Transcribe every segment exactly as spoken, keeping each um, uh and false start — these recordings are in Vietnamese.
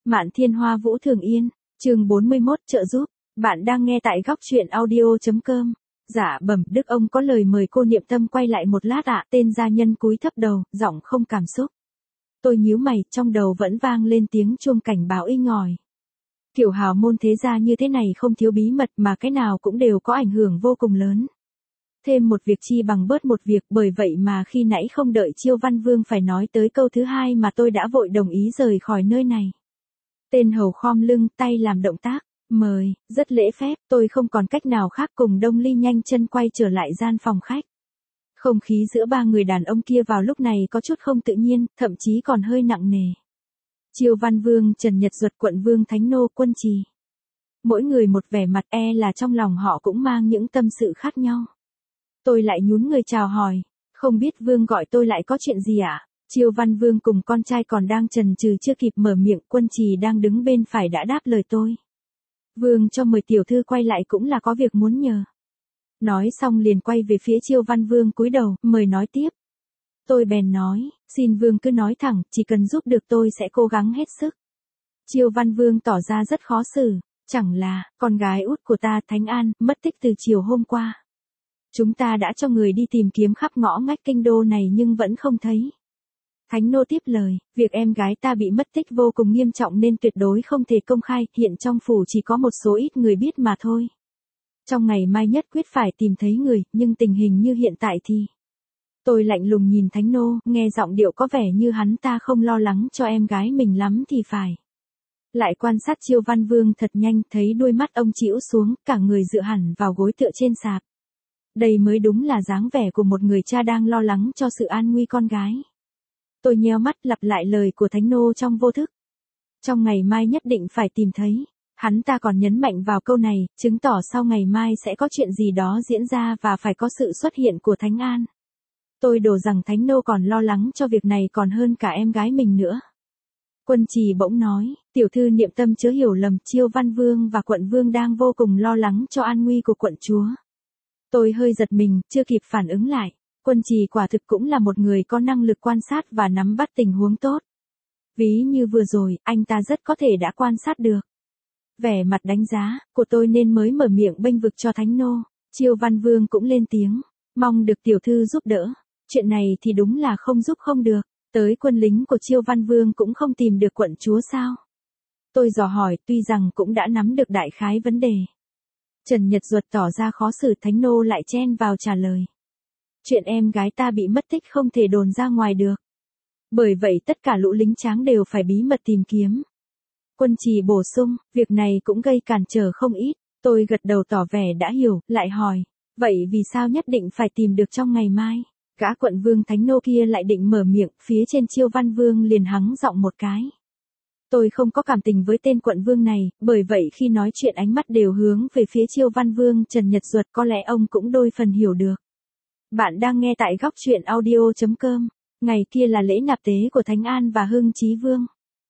Mạn Thiên Hoa Vũ Thường Yên, chương bốn mươi mốt trợ giúp, bạn đang nghe tại góc truyện audio.com. Dạ bẩm Đức ông có lời mời cô Niệm Tâm quay lại một lát ạ. Tên gia nhân cúi thấp đầu, giọng không cảm xúc. Tôi nhíu mày, trong đầu vẫn vang lên tiếng chuông cảnh báo inh ỏi. Kiểu hào môn thế gia như thế này không thiếu bí mật mà cái nào cũng đều có ảnh hưởng vô cùng lớn. Thêm một việc chi bằng bớt một việc, bởi vậy mà khi nãy không đợi Chiêu Văn Vương phải nói tới câu thứ hai mà tôi đã vội đồng ý rời khỏi nơi này. Tên hầu khom lưng, tay làm động tác, mời, rất lễ phép, tôi không còn cách nào khác cùng Đông Ly nhanh chân quay trở lại gian phòng khách. Không khí giữa ba người đàn ông kia vào lúc này có chút không tự nhiên, thậm chí còn hơi nặng nề. Chiêu Văn Vương, Trần Nhật Duật, Quận Vương Thánh Nô, Quân Trì. Mỗi người một vẻ mặt, e là trong lòng họ cũng mang những tâm sự khác nhau. Tôi lại nhún người chào hỏi, không biết Vương gọi tôi lại có chuyện gì ạ? À? Chiêu Văn Vương cùng con trai còn đang chần chừ chưa kịp mở miệng, Quân Trì đang đứng bên phải đã đáp lời tôi. Vương cho mời tiểu thư quay lại cũng là có việc muốn nhờ. Nói xong liền quay về phía Chiêu Văn Vương cúi đầu, mời nói tiếp. Tôi bèn nói, xin Vương cứ nói thẳng, chỉ cần giúp được tôi sẽ cố gắng hết sức. Chiêu Văn Vương tỏ ra rất khó xử, chẳng là, con gái út của ta Thánh An, mất tích từ chiều hôm qua. Chúng ta đã cho người đi tìm kiếm khắp ngõ ngách kinh đô này nhưng vẫn không thấy. Thánh Nô tiếp lời, việc em gái ta bị mất tích vô cùng nghiêm trọng nên tuyệt đối không thể công khai, hiện trong phủ chỉ có một số ít người biết mà thôi. Trong ngày mai nhất quyết phải tìm thấy người, nhưng tình hình như hiện tại thì... Tôi lạnh lùng nhìn Thánh Nô, nghe giọng điệu có vẻ như hắn ta không lo lắng cho em gái mình lắm thì phải. Lại quan sát Chiêu Văn Vương thật nhanh, thấy đuôi mắt ông chĩu xuống, cả người dựa hẳn vào gối tựa trên sạp. Đây mới đúng là dáng vẻ của một người cha đang lo lắng cho sự an nguy con gái. Tôi nheo mắt lặp lại lời của Thánh Nô trong vô thức. Trong ngày mai nhất định phải tìm thấy. Hắn ta còn nhấn mạnh vào câu này, chứng tỏ sau ngày mai sẽ có chuyện gì đó diễn ra và phải có sự xuất hiện của Thánh An. Tôi đổ rằng Thánh Nô còn lo lắng cho việc này còn hơn cả em gái mình nữa. Quân Trì bỗng nói, tiểu thư Niệm Tâm chớ hiểu lầm, Chiêu Văn Vương và Quận Vương đang vô cùng lo lắng cho an nguy của quận chúa. Tôi hơi giật mình, chưa kịp phản ứng lại. Quân Trì quả thực cũng là một người có năng lực quan sát và nắm bắt tình huống tốt. Ví như vừa rồi, anh ta rất có thể đã quan sát được. Vẻ mặt đánh giá của tôi nên mới mở miệng bênh vực cho Thánh Nô. Chiêu Văn Vương cũng lên tiếng, mong được tiểu thư giúp đỡ. Chuyện này thì đúng là không giúp không được. Tới quân lính của Chiêu Văn Vương cũng không tìm được quận chúa sao? Tôi dò hỏi, tuy rằng cũng đã nắm được đại khái vấn đề. Trần Nhật Duật tỏ ra khó xử, Thánh Nô lại chen vào trả lời. Chuyện em gái ta bị mất tích không thể đồn ra ngoài được. Bởi vậy tất cả lũ lính tráng đều phải bí mật tìm kiếm. Quân Trì bổ sung, việc này cũng gây cản trở không ít. Tôi gật đầu tỏ vẻ đã hiểu, lại hỏi. Vậy vì sao nhất định phải tìm được trong ngày mai? Gã Quận Vương Thánh Nô kia lại định mở miệng, phía trên Chiêu Văn Vương liền hắng giọng một cái. Tôi không có cảm tình với tên Quận Vương này, bởi vậy khi nói chuyện ánh mắt đều hướng về phía Chiêu Văn Vương Trần Nhật Duật, có lẽ ông cũng đôi phần hiểu được. Bạn đang nghe tại góc truyện audio.com. Ngày kia là lễ nạp tế của Thánh An và Hưng Chí Vương.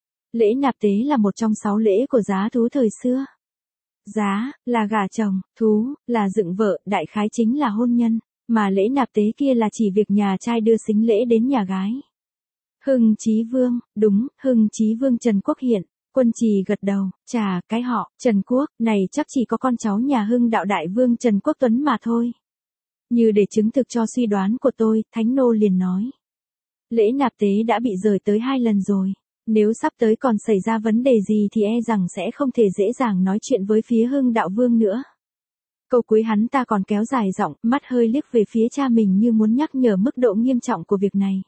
Lễ nạp tế là một trong sáu lễ của giá thú thời xưa. Giá, là gả chồng, thú, là dựng vợ, đại khái chính là hôn nhân. Mà lễ nạp tế kia là chỉ việc nhà trai đưa sính lễ đến nhà gái. Hưng Chí Vương, đúng, Hưng Chí Vương Trần Quốc Hiện. Quân Trì gật đầu, chà, cái họ, Trần Quốc, này chắc chỉ có con cháu nhà Hưng Đạo Đại Vương Trần Quốc Tuấn mà thôi. Như để chứng thực cho suy đoán của tôi, Thánh Nô liền nói. Lễ nạp tế đã bị rời tới hai lần rồi. Nếu sắp tới còn xảy ra vấn đề gì thì e rằng sẽ không thể dễ dàng nói chuyện với phía Hưng Đạo Vương nữa. Câu cuối hắn ta còn kéo dài giọng, mắt hơi liếc về phía cha mình như muốn nhắc nhở mức độ nghiêm trọng của việc này.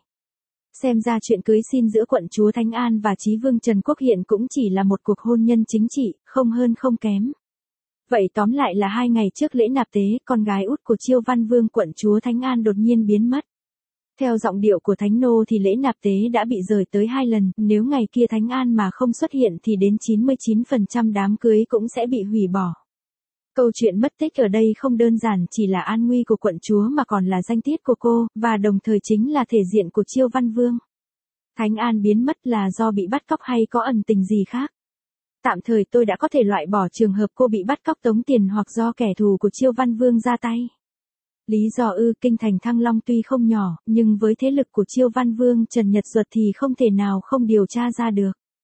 Xem ra chuyện cưới xin giữa quận chúa Thánh An và Chí Vương Trần Quốc Hiện cũng chỉ là một cuộc hôn nhân chính trị, không hơn không kém. Vậy tóm lại là hai ngày trước lễ nạp tế, con gái út của Chiêu Văn Vương quận chúa Thánh An đột nhiên biến mất. Theo giọng điệu của Thánh Nô thì lễ nạp tế đã bị rời tới hai lần, nếu ngày kia Thánh An mà không xuất hiện thì đến chín mươi chín phần trăm đám cưới cũng sẽ bị hủy bỏ. Câu chuyện mất tích ở đây không đơn giản chỉ là an nguy của quận chúa mà còn là danh tiết của cô, và đồng thời chính là thể diện của Chiêu Văn Vương. Thánh An biến mất là do bị bắt cóc hay có ẩn tình gì khác? Tạm thời tôi đã có thể loại bỏ trường hợp cô bị bắt cóc tống tiền hoặc do kẻ thù của Chiêu Văn Vương ra tay. Lý do ư, kinh thành Thăng Long tuy không nhỏ, nhưng với thế lực của Chiêu Văn Vương Trần Nhật Duật thì không thể nào không điều tra ra được.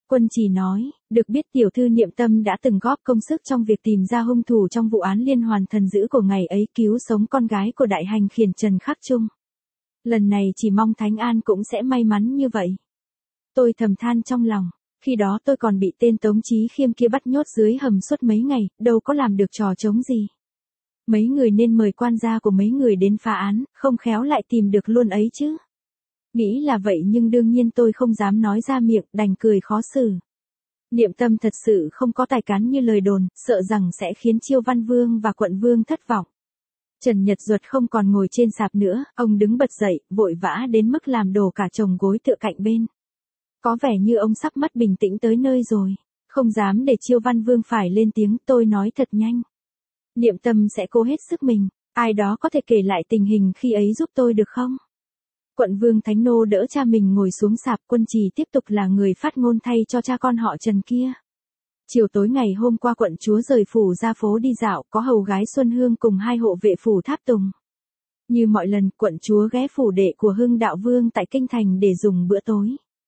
Quân Trì nói, được biết tiểu thư Niệm Tâm đã từng góp công sức trong việc tìm ra hung thủ trong vụ án liên hoàn thần dữ của ngày ấy, cứu sống con gái của đại hành khiển Trần Khắc Trung. Lần này chỉ mong Thánh An cũng sẽ may mắn như vậy. Tôi thầm than trong lòng, khi đó tôi còn bị tên Tống Chí Khiêm kia bắt nhốt dưới hầm suốt mấy ngày, đâu có làm được trò trống gì. Mấy người nên mời quan gia của mấy người đến phá án, không khéo lại tìm được luôn ấy chứ. Nghĩ là vậy nhưng đương nhiên tôi không dám nói ra miệng, đành cười khó xử. Niệm Tâm thật sự không có tài cán như lời đồn, sợ rằng sẽ khiến Chiêu Văn Vương và Quận Vương thất vọng. Trần Nhật Duật không còn ngồi trên sạp nữa, ông đứng bật dậy, vội vã đến mức làm đổ cả chồng gối tựa cạnh bên. Có vẻ như ông sắp mất bình tĩnh tới nơi rồi, không dám để Chiêu Văn Vương phải lên tiếng, tôi nói thật nhanh. Niệm Tâm sẽ cố hết sức mình, ai đó có thể kể lại tình hình khi ấy giúp tôi được không? Quận Vương Thánh Nô đỡ cha mình ngồi xuống sạp, Quân Trì tiếp tục là người phát ngôn thay cho cha con họ Trần kia. Chiều tối ngày hôm qua quận chúa rời phủ ra phố đi dạo, có hầu gái Xuân Hương cùng hai hộ vệ phủ tháp tùng. Như mọi lần, quận chúa ghé phủ đệ của Hưng Đạo Vương tại Kinh Thành để dùng bữa tối.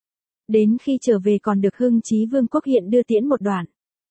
Đến khi trở về còn được Hưng Chí Vương Quốc Hiện đưa tiễn một đoạn.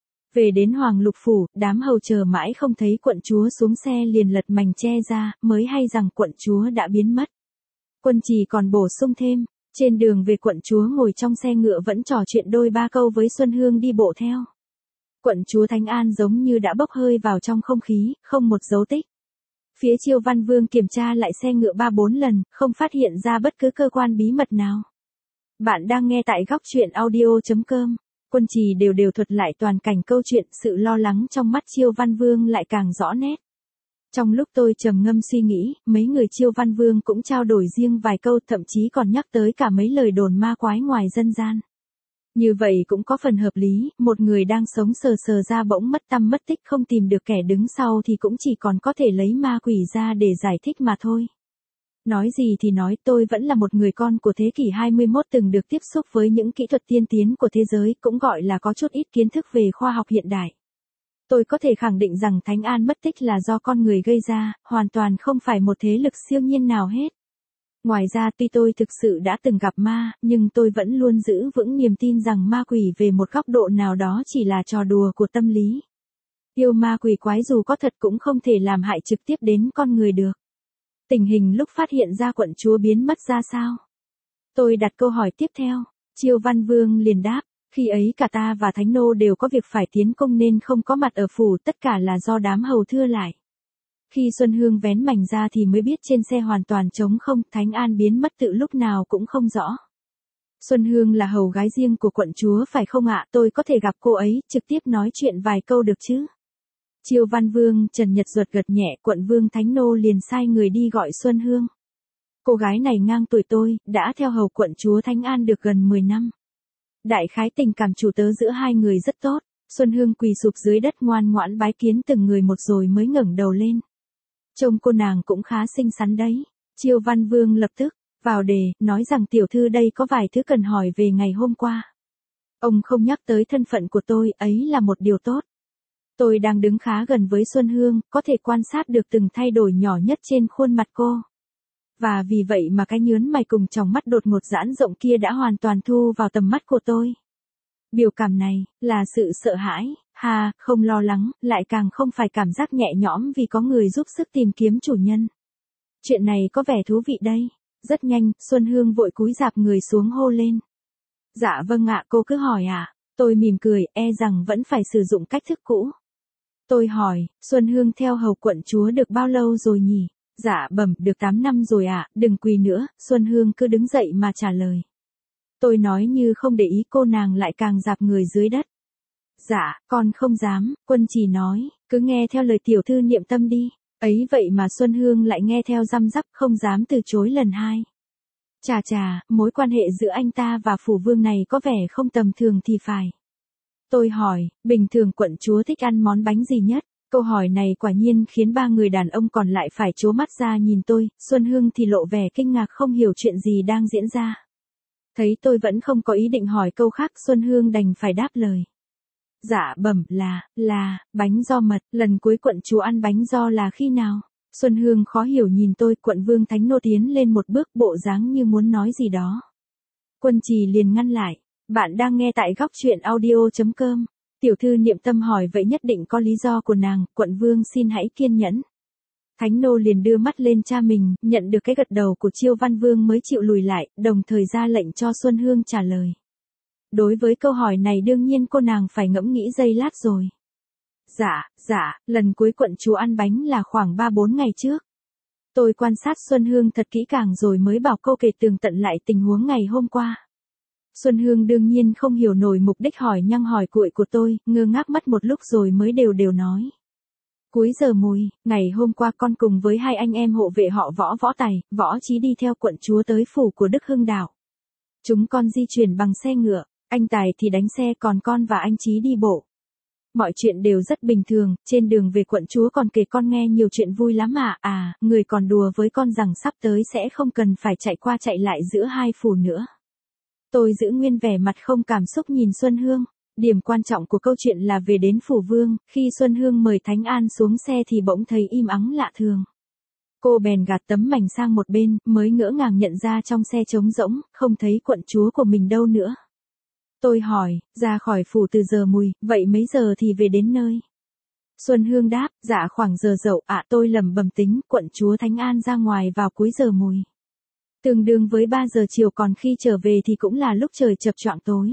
Về đến Hoàng Lục Phủ, đám hầu chờ mãi không thấy quận chúa xuống xe liền lật mành che ra, mới hay rằng quận chúa đã biến mất. Quân Trì còn bổ sung thêm, trên đường về quận chúa ngồi trong xe ngựa vẫn trò chuyện đôi ba câu với Xuân Hương đi bộ theo. Quận chúa Thánh An giống như đã bốc hơi vào trong không khí, không một dấu tích. Phía Chiêu Văn Vương kiểm tra lại xe ngựa ba bốn lần, không phát hiện ra bất cứ cơ quan bí mật nào. Bạn đang nghe tại góc truyện audio chấm com. Quân Trì đều đều thuật lại toàn cảnh câu chuyện, sự lo lắng trong mắt Chiêu Văn Vương lại càng rõ nét. Trong lúc tôi trầm ngâm suy nghĩ, mấy người Chiêu Văn Vương cũng trao đổi riêng vài câu, thậm chí còn nhắc tới cả mấy lời đồn ma quái ngoài dân gian. Như vậy cũng có phần hợp lý, một người đang sống sờ sờ ra bỗng mất tăm mất tích không tìm được kẻ đứng sau thì cũng chỉ còn có thể lấy ma quỷ ra để giải thích mà thôi. Nói gì thì nói, tôi vẫn là một người con của thế kỷ hai mươi mốt từng được tiếp xúc với những kỹ thuật tiên tiến của thế giới, cũng gọi là có chút ít kiến thức về khoa học hiện đại. Tôi có thể khẳng định rằng Thánh An mất tích là do con người gây ra, hoàn toàn không phải một thế lực siêu nhiên nào hết. Ngoài ra tuy tôi thực sự đã từng gặp ma, nhưng tôi vẫn luôn giữ vững niềm tin rằng ma quỷ về một góc độ nào đó chỉ là trò đùa của tâm lý. Yêu ma quỷ quái dù có thật cũng không thể làm hại trực tiếp đến con người được. Tình hình lúc phát hiện ra quận chúa biến mất ra sao? Tôi đặt câu hỏi tiếp theo, Chiêu Văn Vương liền đáp, khi ấy cả ta và Thánh Nô đều có việc phải tiến công nên không có mặt ở phủ, tất cả là do đám hầu thưa lại. Khi Xuân Hương vén mành ra thì mới biết trên xe hoàn toàn trống không, Thánh An biến mất tự lúc nào cũng không rõ. Xuân Hương là hầu gái riêng của quận chúa phải không ạ? Tôi có thể gặp cô ấy, trực tiếp nói chuyện vài câu được chứ? Chiêu Văn Vương Trần Nhật Duật gật nhẹ, quận Vương Thánh Nô liền sai người đi gọi Xuân Hương. Cô gái này ngang tuổi tôi, đã theo hầu quận chúa Thánh An được gần mười năm. Đại khái tình cảm chủ tớ giữa hai người rất tốt. Xuân Hương quỳ sụp dưới đất ngoan ngoãn bái kiến từng người một rồi mới ngẩng đầu lên. Trông cô nàng cũng khá xinh xắn đấy. Chiêu Văn Vương lập tức vào đề, nói rằng tiểu thư đây có vài thứ cần hỏi về ngày hôm qua. Ông không nhắc tới thân phận của tôi, ấy là một điều tốt. Tôi đang đứng khá gần với Xuân Hương, có thể quan sát được từng thay đổi nhỏ nhất trên khuôn mặt cô. Và vì vậy mà cái nhướn mày cùng tròng mắt đột ngột giãn rộng kia đã hoàn toàn thu vào tầm mắt của tôi. Biểu cảm này, là sự sợ hãi, ha, không lo lắng, lại càng không phải cảm giác nhẹ nhõm vì có người giúp sức tìm kiếm chủ nhân. Chuyện này có vẻ thú vị đây. Rất nhanh, Xuân Hương vội cúi rạp người xuống hô lên. Dạ vâng ạ, cô cứ hỏi ạ. À? Tôi mỉm cười, e rằng vẫn phải sử dụng cách thức cũ. Tôi hỏi, Xuân Hương theo hầu quận chúa được bao lâu rồi nhỉ? Dạ bẩm, được tám năm rồi ạ, à, đừng quỳ nữa, Xuân Hương cứ đứng dậy mà trả lời. Tôi nói như không để ý, cô nàng lại càng rạp người dưới đất. Dạ, con không dám, Quân Trì nói, cứ nghe theo lời tiểu thư Niệm Tâm đi. Ấy vậy mà Xuân Hương lại nghe theo răm rắp, không dám từ chối lần hai. Chà chà, mối quan hệ giữa anh ta và phủ vương này có vẻ không tầm thường thì phải. Tôi hỏi, bình thường quận chúa thích ăn món bánh gì nhất? Câu hỏi này quả nhiên khiến ba người đàn ông còn lại phải trố mắt ra nhìn tôi, Xuân Hương thì lộ vẻ kinh ngạc không hiểu chuyện gì đang diễn ra. Thấy tôi vẫn không có ý định hỏi câu khác, Xuân Hương đành phải đáp lời. Dạ bẩm là, là, bánh giò mật, lần cuối quận chúa ăn bánh giò là khi nào? Xuân Hương khó hiểu nhìn tôi, quận Vương Thánh Nô tiến lên một bước bộ dáng như muốn nói gì đó. Quân Trì liền ngăn lại, Bạn đang nghe tại góc truyện audio.com. Tiểu thư Niệm Tâm hỏi vậy nhất định có lý do của nàng, quận vương xin hãy kiên nhẫn. Thánh nô liền đưa mắt lên cha mình, nhận được cái gật đầu của Chiêu Văn Vương mới chịu lùi lại, đồng thời ra lệnh cho Xuân Hương trả lời. Đối với câu hỏi này đương nhiên cô nàng phải ngẫm nghĩ giây lát rồi. Dạ, dạ, lần cuối quận chúa ăn bánh là khoảng ba bốn ngày trước. Tôi quan sát Xuân Hương thật kỹ càng rồi mới bảo cô kể tường tận lại tình huống ngày hôm qua. Xuân Hương đương nhiên không hiểu nổi mục đích hỏi nhăng hỏi cuội của tôi, ngơ ngác mất một lúc rồi mới đều đều nói. Cuối giờ mùi, ngày hôm qua con cùng với hai anh em hộ vệ họ Võ Võ Tài, Võ Chí đi theo quận chúa tới phủ của Đức Hưng Đạo. Chúng con di chuyển bằng xe ngựa, anh Tài thì đánh xe còn con và anh Chí đi bộ. Mọi chuyện đều rất bình thường, trên đường về quận chúa còn kể con nghe nhiều chuyện vui lắm à, à, người còn đùa với con rằng sắp tới sẽ không cần phải chạy qua chạy lại giữa hai phủ nữa. Tôi giữ nguyên vẻ mặt không cảm xúc nhìn Xuân Hương. Điểm quan trọng của câu chuyện là về đến phủ vương, khi Xuân Hương mời Thánh An xuống xe thì bỗng thấy im ắng lạ thường. Cô bèn gạt tấm mảnh sang một bên, mới ngỡ ngàng nhận ra trong xe trống rỗng, không thấy quận chúa của mình đâu nữa. Tôi hỏi, ra khỏi phủ từ giờ mùi, vậy mấy giờ thì về đến nơi? Xuân Hương đáp, dạ khoảng giờ dậu ạ. À, tôi lẩm bẩm tính, quận chúa Thánh An ra ngoài vào cuối giờ mùi. Tương đương với ba giờ chiều, còn khi trở về thì cũng là lúc trời chập choạng tối.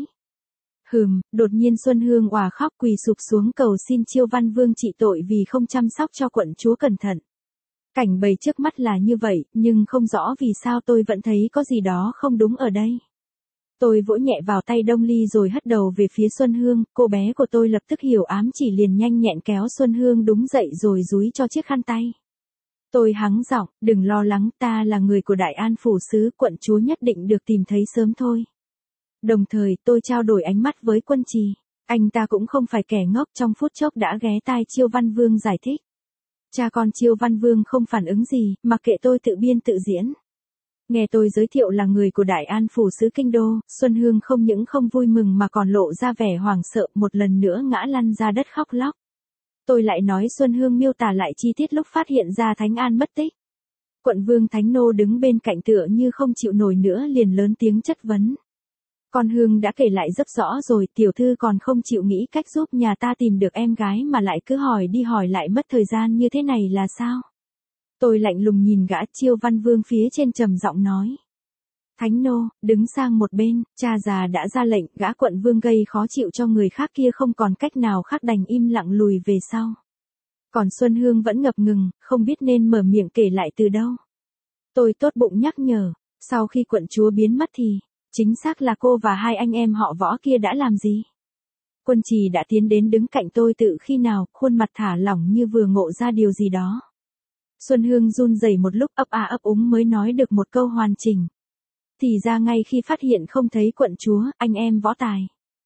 Hừm, đột nhiên Xuân Hương òa khóc quỳ sụp xuống cầu xin Chiêu Văn Vương trị tội vì không chăm sóc cho quận chúa cẩn thận. Cảnh bày trước mắt là như vậy, nhưng không rõ vì sao tôi vẫn thấy có gì đó không đúng ở đây. Tôi vỗ nhẹ vào tay Đông Ly rồi hất đầu về phía Xuân Hương, cô bé của tôi lập tức hiểu ám chỉ liền nhanh nhẹn kéo Xuân Hương đúng dậy rồi dúi cho chiếc khăn tay. Tôi hắng giọng, đừng lo lắng, ta là người của Đại An phủ sứ, quận chúa nhất định được tìm thấy sớm thôi. Đồng thời tôi trao đổi ánh mắt với Quân Trì, anh ta cũng không phải kẻ ngốc, trong phút chốc đã ghé tai Chiêu Văn Vương giải thích. Cha con Chiêu Văn Vương không phản ứng gì, mặc kệ tôi tự biên tự diễn. Nghe tôi giới thiệu là người của Đại An phủ sứ kinh đô, Xuân Hương không những không vui mừng mà còn lộ ra vẻ hoảng sợ, một lần nữa ngã lăn ra đất khóc lóc. Tôi lại nói Xuân Hương miêu tả lại chi tiết lúc phát hiện ra Thánh An mất tích. Quận vương Thánh Nô đứng bên cạnh tựa như không chịu nổi nữa liền lớn tiếng chất vấn. Con Hương đã kể lại rất rõ rồi, tiểu thư còn không chịu nghĩ cách giúp nhà ta tìm được em gái mà lại cứ hỏi đi hỏi lại mất thời gian như thế này là sao? Tôi lạnh lùng nhìn gã. Chiêu Văn Vương phía trên trầm giọng nói. Thánh nô, đứng sang một bên, cha già đã ra lệnh, gã quận vương gây khó chịu cho người khác kia không còn cách nào khác đành im lặng lùi về sau. Còn Xuân Hương vẫn ngập ngừng, không biết nên mở miệng kể lại từ đâu. Tôi tốt bụng nhắc nhở, sau khi quận chúa biến mất thì, chính xác là cô và hai anh em họ Võ kia đã làm gì? Quân Trì đã tiến đến đứng cạnh tôi tự khi nào, khuôn mặt thả lỏng như vừa ngộ ra điều gì đó. Xuân Hương run rẩy một lúc ấp a ấp úng mới nói được một câu hoàn chỉnh. Thì ra ngay khi phát hiện không thấy quận chúa, anh em Võ Tài.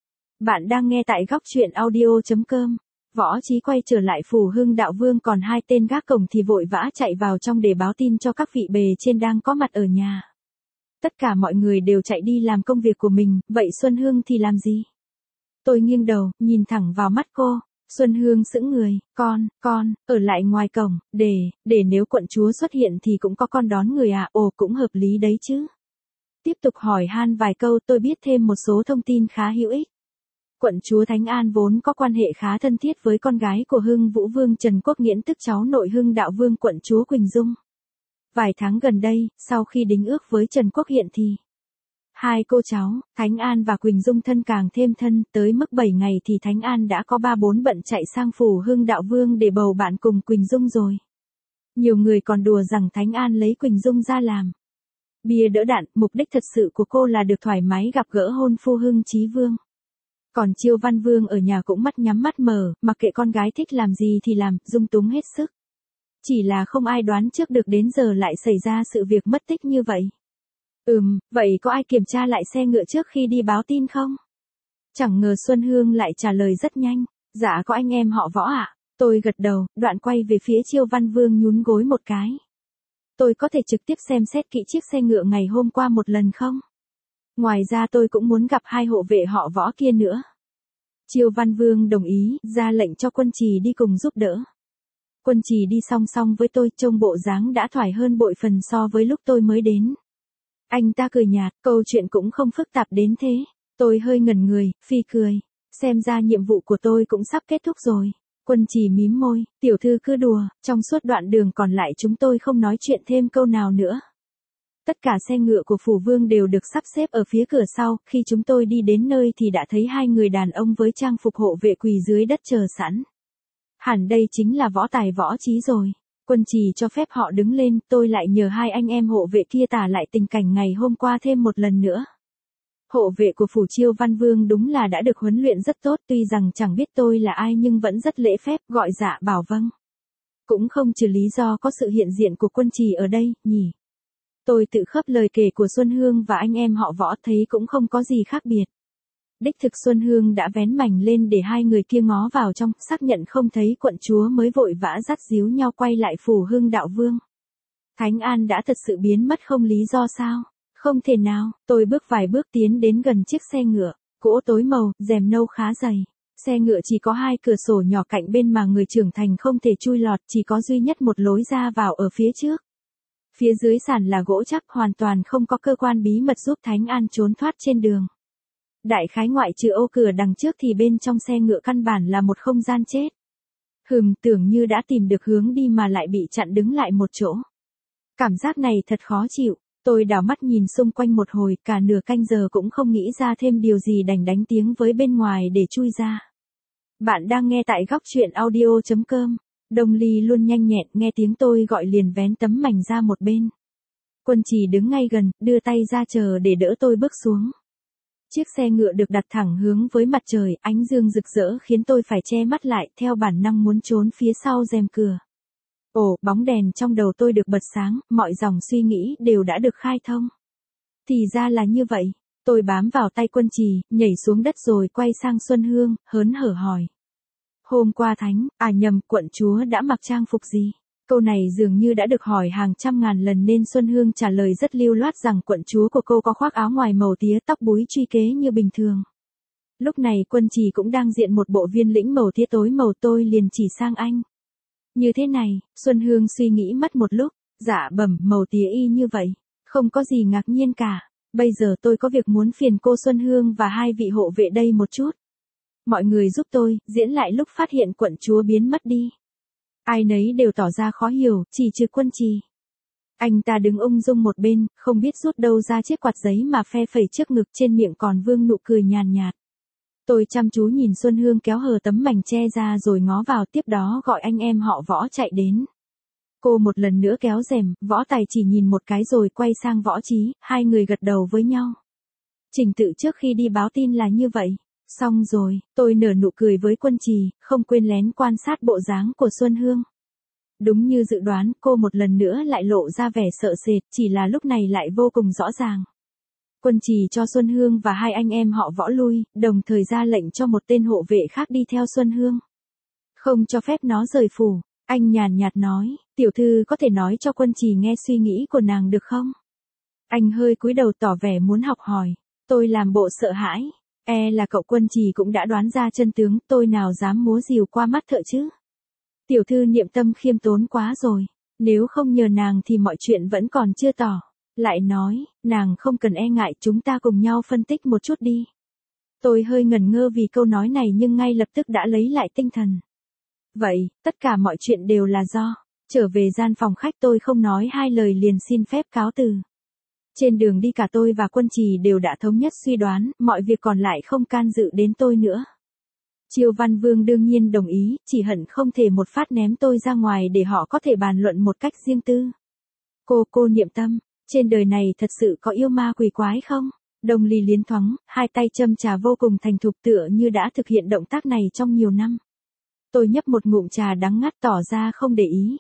Bạn đang nghe tại góc truyện audio.com. Võ Chí quay trở lại phủ Hưng Đạo Vương, còn hai tên gác cổng thì vội vã chạy vào trong để báo tin cho các vị bề trên đang có mặt ở nhà. Tất cả mọi người đều chạy đi làm công việc của mình, vậy Xuân Hương thì làm gì? Tôi nghiêng đầu, nhìn thẳng vào mắt cô. Xuân Hương sững người, con, con, ở lại ngoài cổng, để, để nếu quận chúa xuất hiện thì cũng có con đón người à, ồ cũng hợp lý đấy chứ. Tiếp tục hỏi han vài câu tôi biết thêm một số thông tin khá hữu ích. Quận chúa Thánh An vốn có quan hệ khá thân thiết với con gái của Hưng Vũ Vương Trần Quốc Nghiễn, tức cháu nội Hưng Đạo Vương quận chúa Quỳnh Dung. Vài tháng gần đây, sau khi đính ước với Trần Quốc Hiện thì hai cô cháu, Thánh An và Quỳnh Dung thân càng thêm thân, tới mức bảy ngày thì Thánh An đã có ba bốn bận chạy sang phủ Hưng Đạo Vương để bầu bạn cùng Quỳnh Dung rồi. Nhiều người còn đùa rằng Thánh An lấy Quỳnh Dung ra làm bia đỡ đạn, mục đích thật sự của cô là được thoải mái gặp gỡ hôn phu Hưng Chí Vương. Còn Chiêu Văn Vương ở nhà cũng mắt nhắm mắt mở, mặc kệ con gái thích làm gì thì làm, dung túng hết sức. Chỉ là không ai đoán trước được đến giờ lại xảy ra sự việc mất tích như vậy. Ừm, vậy có ai kiểm tra lại xe ngựa trước khi đi báo tin không? Chẳng ngờ Xuân Hương lại trả lời rất nhanh. Dạ có anh em họ Võ ạ. À? Tôi gật đầu, đoạn quay về phía Chiêu Văn Vương nhún gối một cái. Tôi có thể trực tiếp xem xét kỹ chiếc xe ngựa ngày hôm qua một lần không? Ngoài ra tôi cũng muốn gặp hai hộ vệ họ Võ kia nữa. Chiêu Văn Vương đồng ý, ra lệnh cho Quân Trì đi cùng giúp đỡ. Quân Trì đi song song với tôi, trông bộ dáng đã thoải hơn bội phần so với lúc tôi mới đến. Anh ta cười nhạt, câu chuyện cũng không phức tạp đến thế. Tôi hơi ngẩn người, phi cười. Xem ra nhiệm vụ của tôi cũng sắp kết thúc rồi. Quân Trì mím môi, tiểu thư cứ đùa, trong suốt đoạn đường còn lại chúng tôi không nói chuyện thêm câu nào nữa. Tất cả xe ngựa của phủ vương đều được sắp xếp ở phía cửa sau, khi chúng tôi đi đến nơi thì đã thấy hai người đàn ông với trang phục hộ vệ quỳ dưới đất chờ sẵn. Hẳn đây chính là Võ Tài Võ Trí rồi. Quân Trì cho phép họ đứng lên, tôi lại nhờ hai anh em hộ vệ kia tả lại tình cảnh ngày hôm qua thêm một lần nữa. Hộ vệ của phủ Chiêu Văn Vương đúng là đã được huấn luyện rất tốt, tuy rằng chẳng biết tôi là ai nhưng vẫn rất lễ phép, gọi dạ bảo vâng. Cũng không trừ lý do có sự hiện diện của Quân Trì ở đây, nhỉ. Tôi tự khớp lời kể của Xuân Hương và anh em họ Võ thấy cũng không có gì khác biệt. Đích thực Xuân Hương đã vén mảnh lên để hai người kia ngó vào trong, xác nhận không thấy quận chúa mới vội vã dắt díu nhau quay lại phủ Hưng Đạo Vương. Thánh An đã thật sự biến mất không lý do sao? Không thể nào, tôi bước vài bước tiến đến gần chiếc xe ngựa, gỗ tối màu, rèm nâu khá dày. Xe ngựa chỉ có hai cửa sổ nhỏ cạnh bên mà người trưởng thành không thể chui lọt, chỉ có duy nhất một lối ra vào ở phía trước. Phía dưới sàn là gỗ chắc, hoàn toàn không có cơ quan bí mật giúp Thánh An trốn thoát trên đường. Đại khái ngoại trừ ô cửa đằng trước thì bên trong xe ngựa căn bản là một không gian chết. Hừm, tưởng như đã tìm được hướng đi mà lại bị chặn đứng lại một chỗ. Cảm giác này thật khó chịu, tôi đảo mắt nhìn xung quanh một hồi, cả nửa canh giờ cũng không nghĩ ra thêm điều gì đành đánh tiếng với bên ngoài để chui ra. Bạn đang nghe tại góc truyện audio chấm com. Đông Ly luôn nhanh nhẹn, nghe tiếng tôi gọi liền vén tấm mảnh ra một bên. Quân Trì đứng ngay gần, đưa tay ra chờ để đỡ tôi bước xuống. Chiếc xe ngựa được đặt thẳng hướng với mặt trời, ánh dương rực rỡ khiến tôi phải che mắt lại, theo bản năng muốn trốn phía sau rèm cửa. Ồ, bóng đèn trong đầu tôi được bật sáng, mọi dòng suy nghĩ đều đã được khai thông. Thì ra là như vậy, tôi bám vào tay Quân Trì, nhảy xuống đất rồi quay sang Xuân Hương, hớn hở hỏi. Hôm qua Thánh, à nhầm, quận chúa đã mặc trang phục gì? Câu này dường như đã được hỏi hàng trăm ngàn lần nên Xuân Hương trả lời rất lưu loát rằng quận chúa của cô có khoác áo ngoài màu tía, tóc búi truy kế như bình thường. Lúc này Quân Trì cũng đang diện một bộ viên lĩnh màu tía tối màu, tôi liền chỉ sang anh. Như thế này, Xuân Hương suy nghĩ mất một lúc, dạ bẩm, màu tía y như vậy, không có gì ngạc nhiên cả. Bây giờ tôi có việc muốn phiền cô Xuân Hương và hai vị hộ vệ đây một chút. Mọi người giúp tôi, diễn lại lúc phát hiện quận chúa biến mất đi. Ai nấy đều tỏ ra khó hiểu, chỉ trừ Quân Trì. Anh ta đứng ung dung một bên, không biết rút đâu ra chiếc quạt giấy mà phe phẩy trước ngực, trên miệng còn vương nụ cười nhàn nhạt. Tôi chăm chú nhìn Xuân Hương kéo hờ tấm mảnh che ra rồi ngó vào, tiếp đó gọi anh em họ Võ chạy đến. Cô một lần nữa kéo rèm, Võ Tài chỉ nhìn một cái rồi quay sang Võ Trí, hai người gật đầu với nhau. Trình tự trước khi đi báo tin là như vậy. Xong rồi, tôi nở nụ cười với Quân Trì, không quên lén quan sát bộ dáng của Xuân Hương. Đúng như dự đoán, cô một lần nữa lại lộ ra vẻ sợ sệt, chỉ là lúc này lại vô cùng rõ ràng. Quân Trì cho Xuân Hương và hai anh em họ Võ lui, đồng thời ra lệnh cho một tên hộ vệ khác đi theo Xuân Hương. Không cho phép nó rời phủ, anh nhàn nhạt nói, tiểu thư có thể nói cho Quân Trì nghe suy nghĩ của nàng được không? Anh hơi cúi đầu tỏ vẻ muốn học hỏi, tôi làm bộ sợ hãi. E là cậu Quân Trì cũng đã đoán ra chân tướng, tôi nào dám múa rìu qua mắt thợ chứ. Tiểu thư Niệm Tâm khiêm tốn quá rồi, nếu không nhờ nàng thì mọi chuyện vẫn còn chưa tỏ. Lại nói, nàng không cần e ngại, chúng ta cùng nhau phân tích một chút đi. Tôi hơi ngẩn ngơ vì câu nói này nhưng ngay lập tức đã lấy lại tinh thần. Vậy, tất cả mọi chuyện đều là do, trở về gian phòng khách tôi không nói hai lời liền xin phép cáo từ. Trên đường đi cả tôi và Quân Trì đều đã thống nhất suy đoán, mọi việc còn lại không can dự đến tôi nữa. Chiêu Văn Vương đương nhiên đồng ý, chỉ hận không thể một phát ném tôi ra ngoài để họ có thể bàn luận một cách riêng tư. Cô, cô Niệm Tâm, trên đời này thật sự có yêu ma quỷ quái không? Đông Ly liến thoáng, hai tay châm trà vô cùng thành thục tựa như đã thực hiện động tác này trong nhiều năm. Tôi nhấp một ngụm trà đắng ngắt tỏ ra không để ý.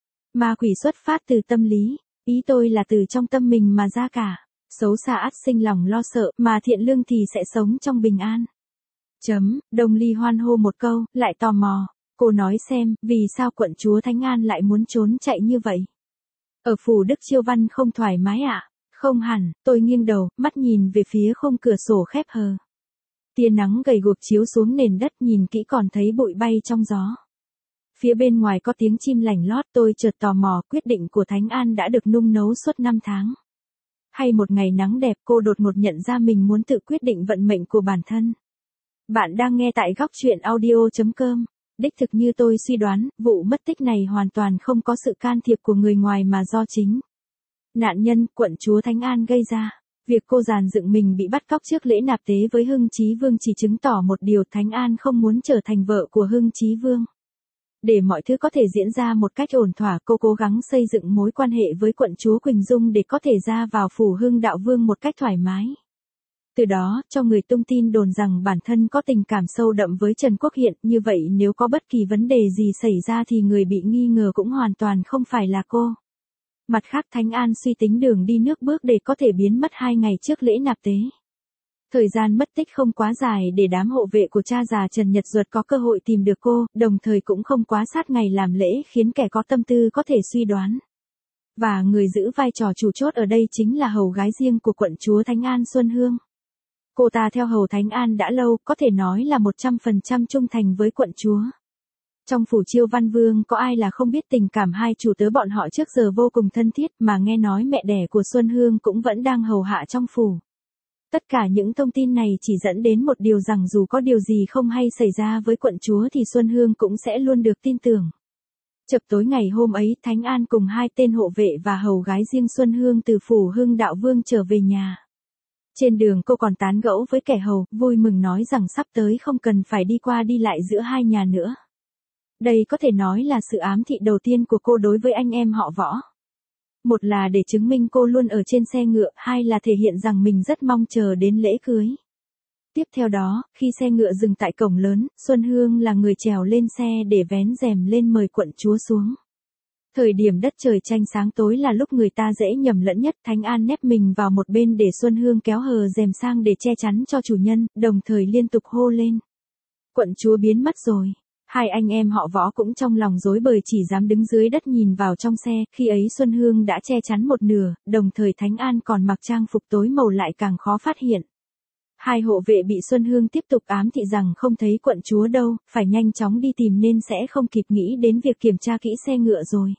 Ma quỷ xuất phát từ tâm lý. Ý tôi là từ trong tâm mình mà ra cả. Xấu xa ắt sinh lòng lo sợ, mà thiện lương thì sẽ sống trong bình an. Chấm, Đông Ly hoan hô một câu, lại tò mò. Cô nói xem, vì sao quận chúa Thánh An lại muốn trốn chạy như vậy? Ở phủ Đức Chiêu Văn không thoải mái ạ? À? Không hẳn, tôi nghiêng đầu, mắt nhìn về phía khung cửa sổ khép hờ. Tia nắng gầy guộc chiếu xuống nền đất, nhìn kỹ còn thấy bụi bay trong gió. Phía bên ngoài có tiếng chim lảnh lót, tôi chợt tò mò, quyết định của Thánh An đã được nung nấu suốt năm tháng. Hay một ngày nắng đẹp cô đột ngột nhận ra mình muốn tự quyết định vận mệnh của bản thân. Bạn đang nghe tại góc chuyện audio chấm com. Đích thực như tôi suy đoán, vụ mất tích này hoàn toàn không có sự can thiệp của người ngoài mà do chính nạn nhân, quận chúa Thánh An gây ra. Việc cô dàn dựng mình bị bắt cóc trước lễ nạp tế với Hưng Chí Vương chỉ chứng tỏ một điều, Thánh An không muốn trở thành vợ của Hưng Chí Vương. Để mọi thứ có thể diễn ra một cách ổn thỏa, cô cố gắng xây dựng mối quan hệ với quận chúa Quỳnh Dung để có thể ra vào phủ Hưng Đạo Vương một cách thoải mái. Từ đó, cho người tung tin đồn rằng bản thân có tình cảm sâu đậm với Trần Quốc Hiện, như vậy nếu có bất kỳ vấn đề gì xảy ra thì người bị nghi ngờ cũng hoàn toàn không phải là cô. Mặt khác, Thánh An suy tính đường đi nước bước để có thể biến mất hai ngày trước lễ nạp tế. Thời gian mất tích không quá dài để đám hộ vệ của cha già Trần Nhật Duật có cơ hội tìm được cô, đồng thời cũng không quá sát ngày làm lễ khiến kẻ có tâm tư có thể suy đoán. Và người giữ vai trò chủ chốt ở đây chính là hầu gái riêng của quận chúa Thánh An, Xuân Hương. Cô ta theo hầu Thánh An đã lâu, có thể nói là một trăm phần trăm trung thành với quận chúa. Trong phủ Chiêu Văn Vương có ai là không biết tình cảm hai chủ tớ bọn họ trước giờ vô cùng thân thiết, mà nghe nói mẹ đẻ của Xuân Hương cũng vẫn đang hầu hạ trong phủ. Tất cả những thông tin này chỉ dẫn đến một điều rằng dù có điều gì không hay xảy ra với quận chúa thì Xuân Hương cũng sẽ luôn được tin tưởng. Chập tối ngày hôm ấy, Thánh An cùng hai tên hộ vệ và hầu gái riêng Xuân Hương từ phủ Hưng Đạo Vương trở về nhà. Trên đường cô còn tán gẫu với kẻ hầu, vui mừng nói rằng sắp tới không cần phải đi qua đi lại giữa hai nhà nữa. Đây có thể nói là sự ám thị đầu tiên của cô đối với anh em họ Võ. Một là để chứng minh cô luôn ở trên xe ngựa, hai là thể hiện rằng mình rất mong chờ đến lễ cưới. Tiếp theo đó, khi xe ngựa dừng tại cổng lớn, Xuân Hương là người trèo lên xe để vén rèm lên mời quận chúa xuống. Thời điểm đất trời tranh sáng tối là lúc người ta dễ nhầm lẫn nhất. Thánh An nép mình vào một bên để Xuân Hương kéo hờ rèm sang để che chắn cho chủ nhân, đồng thời liên tục hô lên: "Quận chúa biến mất rồi." Hai anh em họ Võ cũng trong lòng rối bời chỉ dám đứng dưới đất nhìn vào trong xe, khi ấy Xuân Hương đã che chắn một nửa, đồng thời Thánh An còn mặc trang phục tối màu lại càng khó phát hiện. Hai hộ vệ bị Xuân Hương tiếp tục ám thị rằng không thấy quận chúa đâu, phải nhanh chóng đi tìm nên sẽ không kịp nghĩ đến việc kiểm tra kỹ xe ngựa rồi.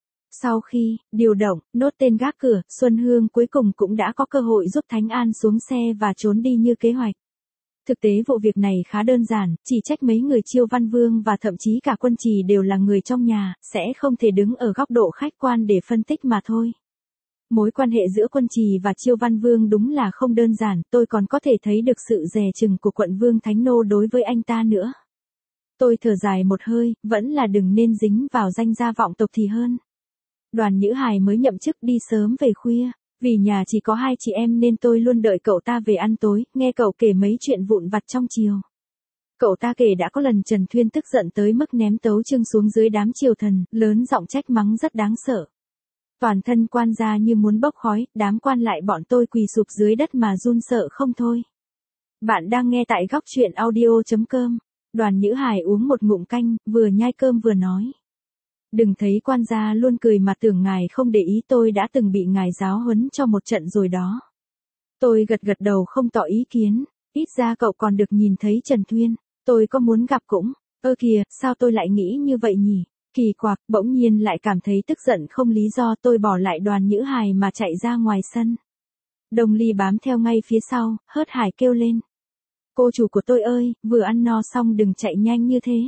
Sau khi điều động, nốt tên gác cửa, Xuân Hương cuối cùng cũng đã có cơ hội giúp Thánh An xuống xe và trốn đi như kế hoạch. Thực tế vụ việc này khá đơn giản, chỉ trách mấy người Chiêu Văn Vương và thậm chí cả Quân Trì đều là người trong nhà, sẽ không thể đứng ở góc độ khách quan để phân tích mà thôi. Mối quan hệ giữa Quân Trì và Chiêu Văn Vương đúng là không đơn giản, tôi còn có thể thấy được sự dè chừng của quận Vương Thánh Nô đối với anh ta nữa. Tôi thở dài một hơi, vẫn là đừng nên dính vào danh gia vọng tộc thì hơn. Đoàn Nhữ Hài mới nhậm chức đi sớm về khuya. Vì nhà chỉ có hai chị em nên tôi luôn đợi cậu ta về ăn tối, nghe cậu kể mấy chuyện vụn vặt trong chiều. Cậu ta kể đã có lần Trần Thuyên tức giận tới mức ném tấu chương xuống dưới đám triều thần, lớn giọng trách mắng rất đáng sợ. Toàn thân quan gia như muốn bốc khói, đám quan lại bọn tôi quỳ sụp dưới đất mà run sợ không thôi. Bạn đang nghe tại góc chuyện audio chấm com. Đoàn Nhữ Hài uống một ngụm canh, vừa nhai cơm vừa nói: "Đừng thấy quan gia luôn cười mà tưởng ngài không để ý, tôi đã từng bị ngài giáo huấn cho một trận rồi đó." Tôi gật gật đầu không tỏ ý kiến. Ít ra cậu còn được nhìn thấy Trần Thuyên. Tôi có muốn gặp cũng. Ơ kìa, sao tôi lại nghĩ như vậy nhỉ? Kỳ quặc, bỗng nhiên lại cảm thấy tức giận không lý do. Tôi bỏ lại Đoàn Nhữ Hài mà chạy ra ngoài sân. Đồng Ly bám theo ngay phía sau, hớt hải kêu lên: "Cô chủ của tôi ơi, vừa ăn no xong đừng chạy nhanh như thế."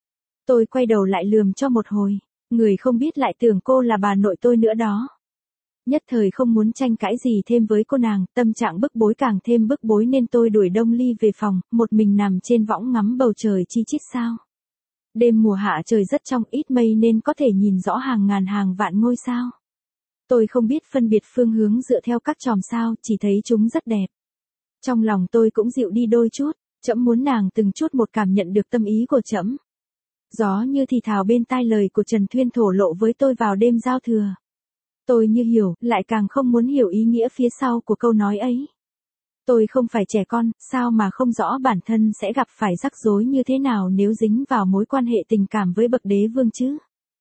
Tôi quay đầu lại lườm cho một hồi. Người không biết lại tưởng cô là bà nội tôi nữa đó. Nhất thời không muốn tranh cãi gì thêm với cô nàng, tâm trạng bức bối càng thêm bức bối nên tôi đuổi Đông Ly về phòng, một mình nằm trên võng ngắm bầu trời chi chít sao. Đêm mùa hạ trời rất trong, ít mây nên có thể nhìn rõ hàng ngàn hàng vạn ngôi sao. Tôi không biết phân biệt phương hướng dựa theo các chòm sao, chỉ thấy chúng rất đẹp. Trong lòng tôi cũng dịu đi đôi chút, trẫm muốn nàng từng chút một cảm nhận được tâm ý của trẫm. Gió như thì thào bên tai lời của Trần Thuyên thổ lộ với tôi vào đêm giao thừa. Tôi như hiểu, lại càng không muốn hiểu ý nghĩa phía sau của câu nói ấy. Tôi không phải trẻ con, sao mà không rõ bản thân sẽ gặp phải rắc rối như thế nào nếu dính vào mối quan hệ tình cảm với bậc đế vương chứ.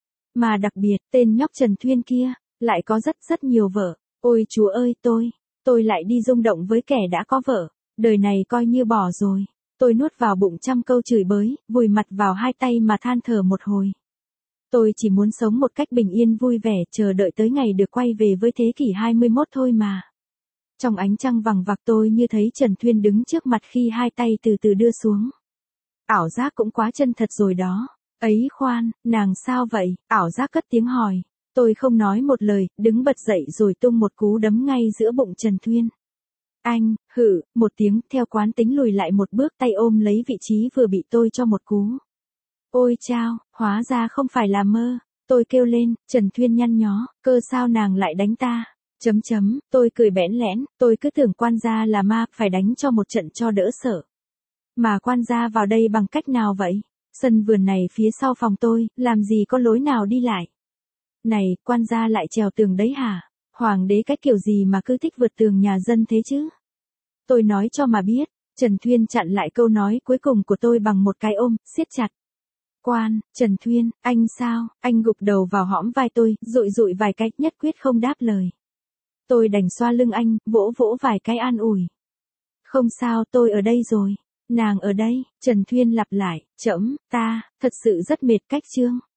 Mà đặc biệt, tên nhóc Trần Thuyên kia, lại có rất rất nhiều vợ. Ôi chúa ơi, tôi, tôi lại đi rung động với kẻ đã có vợ. Đời này coi như bỏ rồi. Tôi nuốt vào bụng trăm câu chửi bới, vùi mặt vào hai tay mà than thở một hồi. Tôi chỉ muốn sống một cách bình yên vui vẻ, chờ đợi tới ngày được quay về với thế kỷ hai mươi mốt thôi mà. Trong ánh trăng vằng vặc tôi như thấy Trần Thuyên đứng trước mặt khi hai tay từ từ đưa xuống. Ảo giác cũng quá chân thật rồi đó. Ấy khoan, nàng sao vậy? Ảo giác cất tiếng hỏi. Tôi không nói một lời, đứng bật dậy rồi tung một cú đấm ngay giữa bụng Trần Thuyên. Anh, hử, một tiếng, theo quán tính lùi lại một bước, tay ôm lấy vị trí vừa bị tôi cho một cú. Ôi chao, hóa ra không phải là mơ. Tôi kêu lên, Trần Thuyên nhăn nhó, cơ sao nàng lại đánh ta? Chấm chấm, tôi cười bẽn lẽn, tôi cứ tưởng quan gia là ma, phải đánh cho một trận cho đỡ sợ. Mà quan gia vào đây bằng cách nào vậy? Sân vườn này phía sau phòng tôi, làm gì có lối nào đi lại? Này, quan gia lại trèo tường đấy hả? Hoàng đế cái kiểu gì mà cứ thích vượt tường nhà dân thế chứ? Tôi nói cho mà biết. Trần Thuyên chặn lại câu nói cuối cùng của tôi bằng một cái ôm, siết chặt. Quan, Trần Thuyên, anh sao? Anh gục đầu vào hõm vai tôi, dụi dụi vài cái, nhất quyết không đáp lời. Tôi đành xoa lưng anh, vỗ vỗ vài cái an ủi. Không sao, tôi ở đây rồi. Nàng ở đây, Trần Thuyên lặp lại, trẫm, ta, thật sự rất mệt cách chương.